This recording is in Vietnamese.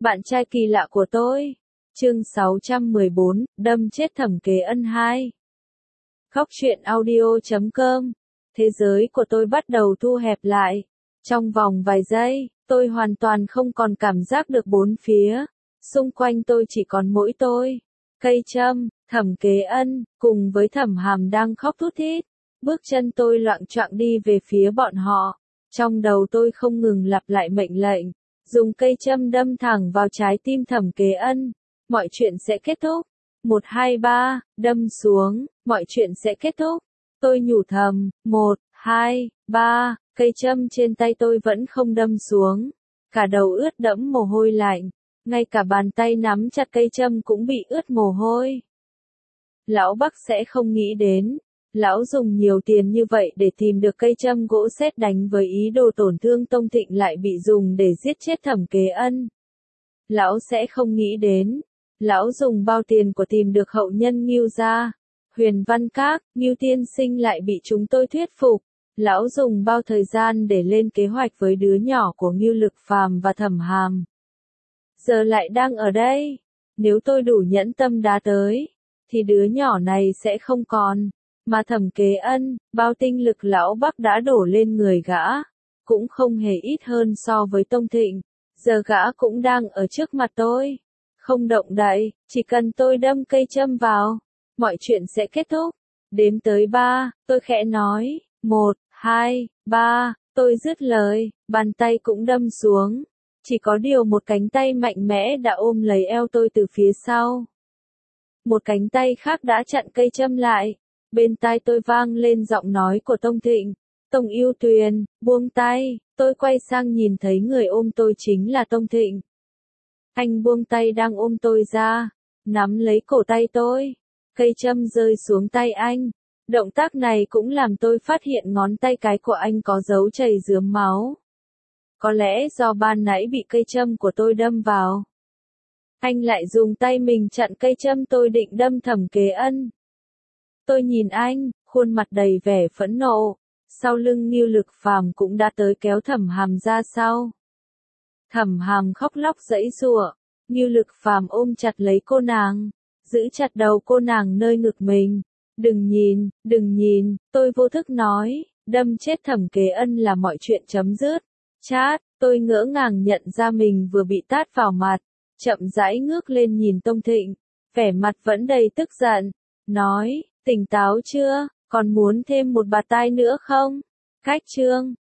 Bạn trai kỳ lạ của tôi. Chương 614, đâm chết Thẩm Kế Ân 2. Khóc chuyện audio.com. Thế giới của tôi bắt đầu thu hẹp lại. Trong vòng vài giây, tôi hoàn toàn không còn cảm giác được bốn phía. Xung quanh tôi chỉ còn mỗi tôi, cây châm, Thẩm Kế Ân, cùng với Thẩm Hàm đang khóc thút thít. Bước chân tôi loạng choạng đi về phía bọn họ. Trong đầu tôi không ngừng lặp lại mệnh lệnh. Dùng cây châm đâm thẳng vào trái tim Thẩm Kế Ân. Mọi chuyện sẽ kết thúc. 1, 2, 3, đâm xuống, mọi chuyện sẽ kết thúc. Tôi nhủ thầm, 1, 2, 3, cây châm trên tay tôi vẫn không đâm xuống. Cả đầu ướt đẫm mồ hôi lạnh. Ngay cả bàn tay nắm chặt cây châm cũng bị ướt mồ hôi. Lão Bắc sẽ không nghĩ đến. Lão dùng nhiều tiền như vậy để tìm được cây châm gỗ sét đánh với ý đồ tổn thương Tông Thịnh lại bị dùng để giết chết Thẩm Kế Ân. Lão sẽ không nghĩ đến. Lão dùng bao tiền của tìm được hậu nhân Ngưu gia, Huyền Văn Các, Ngưu tiên sinh lại bị chúng tôi thuyết phục. Lão dùng bao thời gian để lên kế hoạch với đứa nhỏ của Ngưu Lực Phàm và Thẩm Hàm. Giờ lại đang ở đây. Nếu tôi đủ nhẫn tâm đá tới, thì đứa nhỏ này sẽ không còn. Mà Thẩm Kế Ân, bao tinh lực lão Bắc đã đổ lên người gã, cũng không hề ít hơn so với Tông Thịnh. Giờ gã cũng đang ở trước mặt tôi. Không động đậy, chỉ cần tôi đâm cây châm vào, mọi chuyện sẽ kết thúc. Đếm tới 3, tôi khẽ nói, 1, 2, 3, tôi dứt lời, bàn tay cũng đâm xuống. Chỉ có điều một cánh tay mạnh mẽ đã ôm lấy eo tôi từ phía sau. Một cánh tay khác đã chặn cây châm lại. Bên tai tôi vang lên giọng nói của Tông Thịnh. Tông Yêu Tuyền, buông tay. Tôi quay sang nhìn thấy người ôm tôi chính là Tông Thịnh. Anh buông tay đang ôm tôi ra, nắm lấy cổ tay tôi. Cây châm rơi xuống tay anh. Động tác này cũng làm tôi phát hiện ngón tay cái của anh có dấu chảy rướm máu. Có lẽ do ban nãy bị cây châm của tôi đâm vào. Anh lại dùng tay mình chặn cây châm tôi định đâm Thẩm Kế Ân. Tôi nhìn anh, khuôn mặt đầy vẻ phẫn nộ. Sau lưng Ngưu Lực Phàm cũng đã tới kéo Thẩm Hàm ra sau. Thẩm Hàm khóc lóc giãy giụa. Ngưu Lực Phàm ôm chặt lấy cô nàng, giữ chặt đầu cô nàng nơi ngực mình. Đừng nhìn, tôi vô thức nói, đâm chết Thẩm Kế Ân là mọi chuyện chấm dứt. Chát, tôi ngỡ ngàng nhận ra mình vừa bị tát vào mặt, chậm rãi ngước lên nhìn Tông Thịnh, vẻ mặt vẫn đầy tức giận, nói, tỉnh táo chưa, còn muốn thêm một bạt tai nữa không? Cách chương